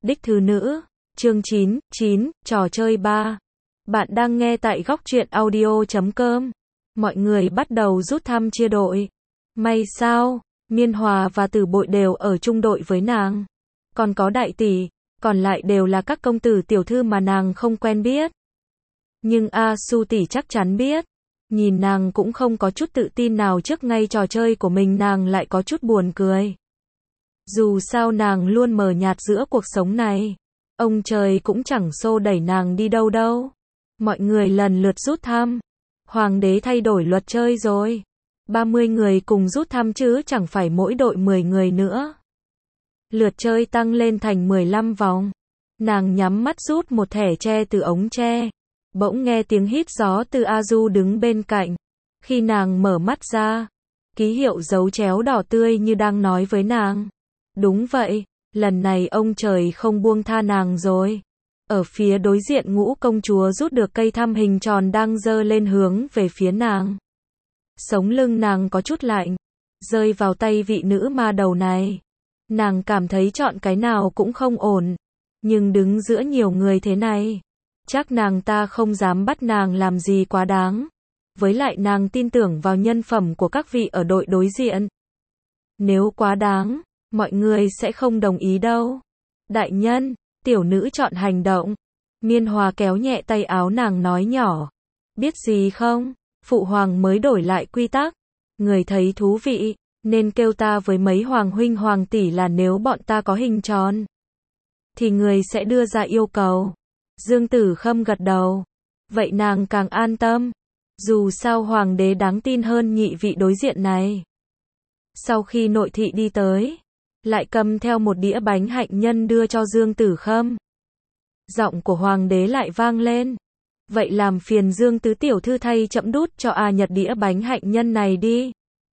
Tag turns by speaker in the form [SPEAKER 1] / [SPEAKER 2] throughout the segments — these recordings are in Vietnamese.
[SPEAKER 1] Đích thứ nữ, chương 9, trò chơi 3. Bạn đang nghe tại góc truyện audio.com. Mọi người bắt đầu rút thăm chia đội. May sao, Miên Hòa và Tử Bội đều ở chung đội với nàng. Còn có Đại Tỷ, còn lại đều là các công tử tiểu thư mà nàng không quen biết. Nhưng A Su tỷ chắc chắn biết. Nhìn nàng cũng không có chút tự tin nào trước ngay trò chơi của mình, nàng lại có chút buồn cười. Dù sao nàng luôn mờ nhạt giữa cuộc sống này. Ông trời cũng chẳng xô đẩy nàng đi đâu đâu. Mọi người lần lượt rút thăm. Hoàng đế thay đổi luật chơi rồi. 30 người cùng rút thăm chứ chẳng phải mỗi đội 10 người nữa. Lượt chơi tăng lên thành 15 vòng. Nàng nhắm mắt rút một thẻ tre từ ống tre. Bỗng nghe tiếng hít gió từ A Du đứng bên cạnh. Khi nàng mở mắt ra, ký hiệu dấu chéo đỏ tươi như đang nói với nàng. Đúng vậy, lần này ông trời không buông tha nàng rồi. Ở phía đối diện Ngũ công chúa rút được cây thăm hình tròn đang giơ lên hướng về phía nàng. Sống lưng nàng có chút lạnh, rơi vào tay vị nữ ma đầu này. Nàng cảm thấy chọn cái nào cũng không ổn, nhưng đứng giữa nhiều người thế này, chắc nàng ta không dám bắt nàng làm gì quá đáng. Với lại nàng tin tưởng vào nhân phẩm của các vị ở đội đối diện. Nếu quá đáng, mọi người sẽ không đồng ý đâu. Đại nhân, tiểu nữ chọn hành động. Miên Hòa kéo nhẹ tay áo nàng nói nhỏ. Biết gì không, phụ hoàng mới đổi lại quy tắc. Người thấy thú vị, nên kêu ta với mấy hoàng huynh hoàng tỷ là nếu bọn ta có hình tròn, thì người sẽ đưa ra yêu cầu. Dương Tử Khâm gật đầu. Vậy nàng càng an tâm. Dù sao hoàng đế đáng tin hơn nhị vị đối diện này. Sau khi nội thị đi tới, lại cầm theo một đĩa bánh hạnh nhân đưa cho Dương Tử Khâm. Giọng của hoàng đế lại vang lên. Vậy làm phiền Dương tứ tiểu thư thay trẫm đút cho A Nhật đĩa bánh hạnh nhân này đi.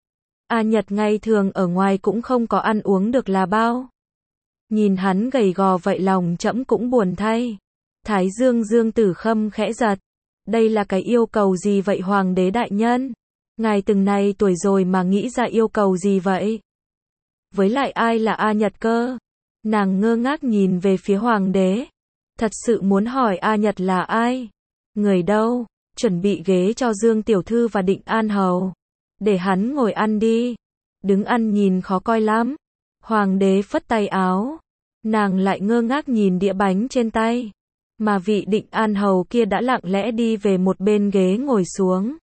[SPEAKER 1] A Nhật ngày thường ở ngoài cũng không có ăn uống được là bao. Nhìn hắn gầy gò vậy lòng trẫm cũng buồn thay. Thái Dương Dương Tử Khâm khẽ giật. Đây là cái yêu cầu gì vậy hoàng đế đại nhân? Ngài từng này tuổi rồi mà nghĩ ra yêu cầu gì vậy? Với lại ai là A Nhật cơ? Nàng ngơ ngác nhìn về phía hoàng đế. Thật sự muốn hỏi A Nhật là ai? Người đâu? Chuẩn bị ghế cho Dương tiểu thư và Định An hầu. Để hắn ngồi ăn đi. Đứng ăn nhìn khó coi lắm. Hoàng đế phất tay áo. Nàng lại ngơ ngác nhìn đĩa bánh trên tay. Mà vị Định An hầu kia đã lặng lẽ đi về một bên ghế ngồi xuống.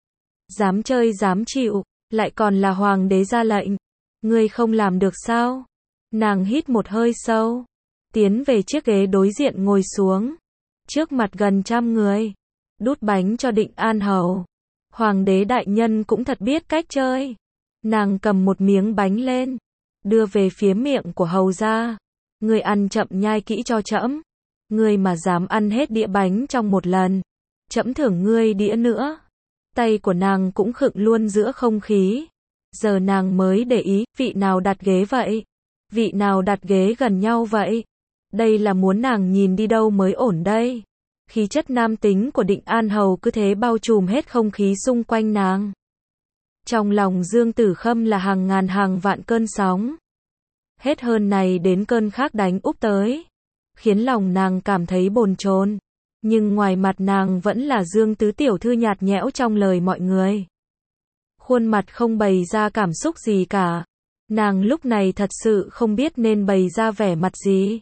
[SPEAKER 1] Dám chơi dám chịu, lại còn là hoàng đế ra lệnh. Ngươi không làm được sao? Nàng hít một hơi sâu, tiến về chiếc ghế đối diện ngồi xuống. Trước mặt gần 100 người, đút bánh cho Định An hầu. Hoàng đế đại nhân cũng thật biết cách chơi. Nàng cầm một miếng bánh lên, đưa về phía miệng của hầu ra. Ngươi ăn chậm nhai kỹ cho trẫm. Ngươi mà dám ăn hết đĩa bánh trong một lần, trẫm thưởng ngươi đĩa nữa. Tay của nàng cũng khựng luôn giữa không khí. Giờ nàng mới để ý, vị nào đặt ghế vậy? Vị nào đặt ghế gần nhau vậy? Đây là muốn nàng nhìn đi đâu mới ổn đây? Khí chất nam tính của Định An hầu cứ thế bao trùm hết không khí xung quanh nàng. Trong lòng Dương Tử Khâm là hàng ngàn hàng vạn cơn sóng. Hết cơn này đến cơn khác đánh úp tới, khiến lòng nàng cảm thấy bồn chồn. Nhưng ngoài mặt nàng vẫn là Dương tứ tiểu thư nhạt nhẽo trong lời mọi người. Khuôn mặt không bày ra cảm xúc gì cả. Nàng lúc này thật sự không biết nên bày ra vẻ mặt gì.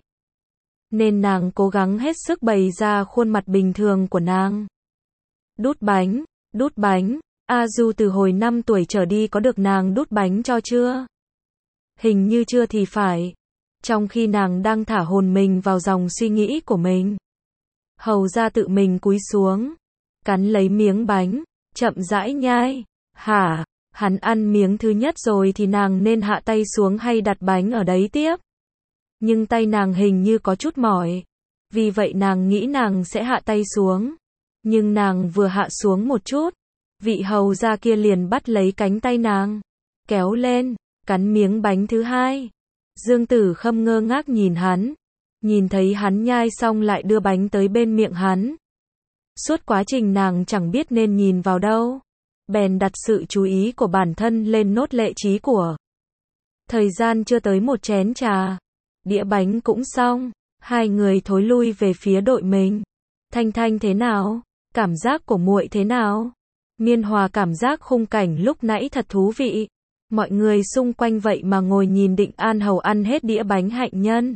[SPEAKER 1] Nên nàng cố gắng hết sức bày ra khuôn mặt bình thường của nàng. Đút bánh. A Du từ hồi 5 tuổi trở đi có được nàng đút bánh cho chưa? Hình như chưa thì phải. Trong khi nàng đang thả hồn mình vào dòng suy nghĩ của mình, hầu ra tự mình cúi xuống, cắn lấy miếng bánh, chậm rãi nhai. Hả? Hắn ăn miếng thứ nhất rồi thì nàng nên hạ tay xuống hay đặt bánh ở đấy tiếp? Nhưng tay nàng hình như có chút mỏi. Vì vậy nàng nghĩ nàng sẽ hạ tay xuống. Nhưng nàng vừa hạ xuống một chút, vị hầu gia kia liền bắt lấy cánh tay nàng, kéo lên, cắn miếng bánh thứ hai. Dương Tử Khâm ngơ ngác nhìn hắn. Nhìn thấy hắn nhai xong lại đưa bánh tới bên miệng hắn. Suốt quá trình nàng chẳng biết nên nhìn vào đâu. Bèn đặt sự chú ý của bản thân lên nốt lệ trí của. Thời gian chưa tới một chén trà. Đĩa bánh cũng xong. Hai người thối lui về phía đội mình. Thanh Thanh thế nào? Cảm giác của muội thế nào? Miên Hòa cảm giác khung cảnh lúc nãy thật thú vị. Mọi người xung quanh vậy mà ngồi nhìn Định An Hầu ăn hết đĩa bánh hạnh nhân.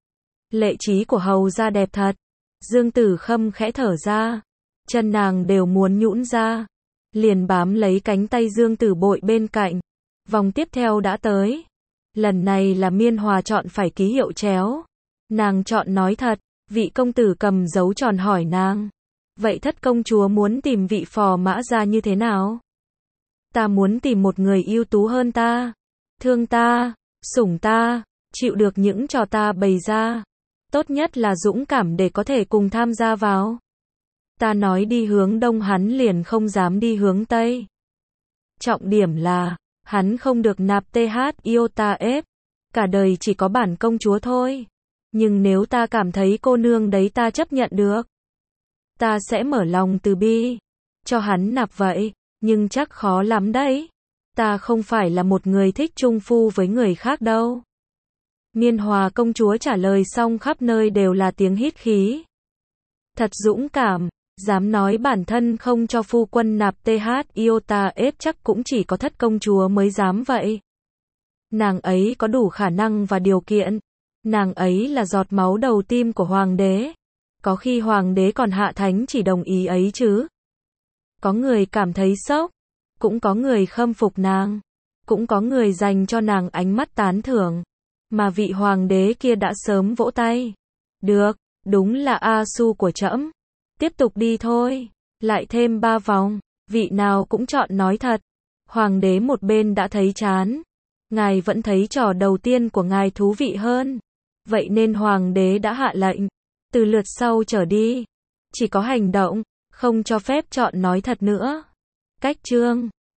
[SPEAKER 1] Lệ trí của hầu ra đẹp thật. Dương Tử Khâm khẽ thở ra. Chân nàng đều muốn nhũn ra. Liền bám lấy cánh tay Dương Tử Bội bên cạnh. Vòng tiếp theo đã tới. Lần này là Miên Hòa chọn phải ký hiệu chéo. Nàng chọn nói thật. Vị công tử cầm dấu tròn hỏi nàng. Vậy thất công chúa muốn tìm vị phò mã ra như thế nào? Ta muốn tìm một người ưu tú hơn ta. Thương ta, sủng ta, chịu được những trò ta bày ra. Tốt nhất là dũng cảm để có thể cùng tham gia vào. Ta nói đi hướng đông hắn liền không dám đi hướng tây. Trọng điểm là, hắn không được nạp TH iota ép. Cả đời chỉ có bản công chúa thôi. Nhưng nếu ta cảm thấy cô nương đấy ta chấp nhận được. Ta sẽ mở lòng từ bi. Cho hắn nạp vậy. Nhưng chắc khó lắm đấy. Ta không phải là một người thích trung phu với người khác đâu. Miên Hòa công chúa trả lời xong khắp nơi đều là tiếng hít khí. Thật dũng cảm. Dám nói bản thân không cho phu quân nạp TH iota ép chắc cũng chỉ có thất công chúa mới dám vậy. Nàng ấy có đủ khả năng và điều kiện. Nàng ấy là giọt máu đầu tim của hoàng đế. Có khi hoàng đế còn hạ thánh chỉ đồng ý ấy chứ. Có người cảm thấy sốc. Cũng có người khâm phục nàng. Cũng có người dành cho nàng ánh mắt tán thưởng. Mà vị hoàng đế kia đã sớm vỗ tay. Được, đúng là A Su của trẫm. Tiếp tục đi thôi. Lại thêm 3 vòng. Vị nào cũng chọn nói thật. Hoàng đế một bên đã thấy chán. Ngài vẫn thấy trò đầu tiên của ngài thú vị hơn. Vậy nên hoàng đế đã hạ lệnh. Từ lượt sau trở đi. Chỉ có hành động. Không cho phép chọn nói thật nữa. Cách chương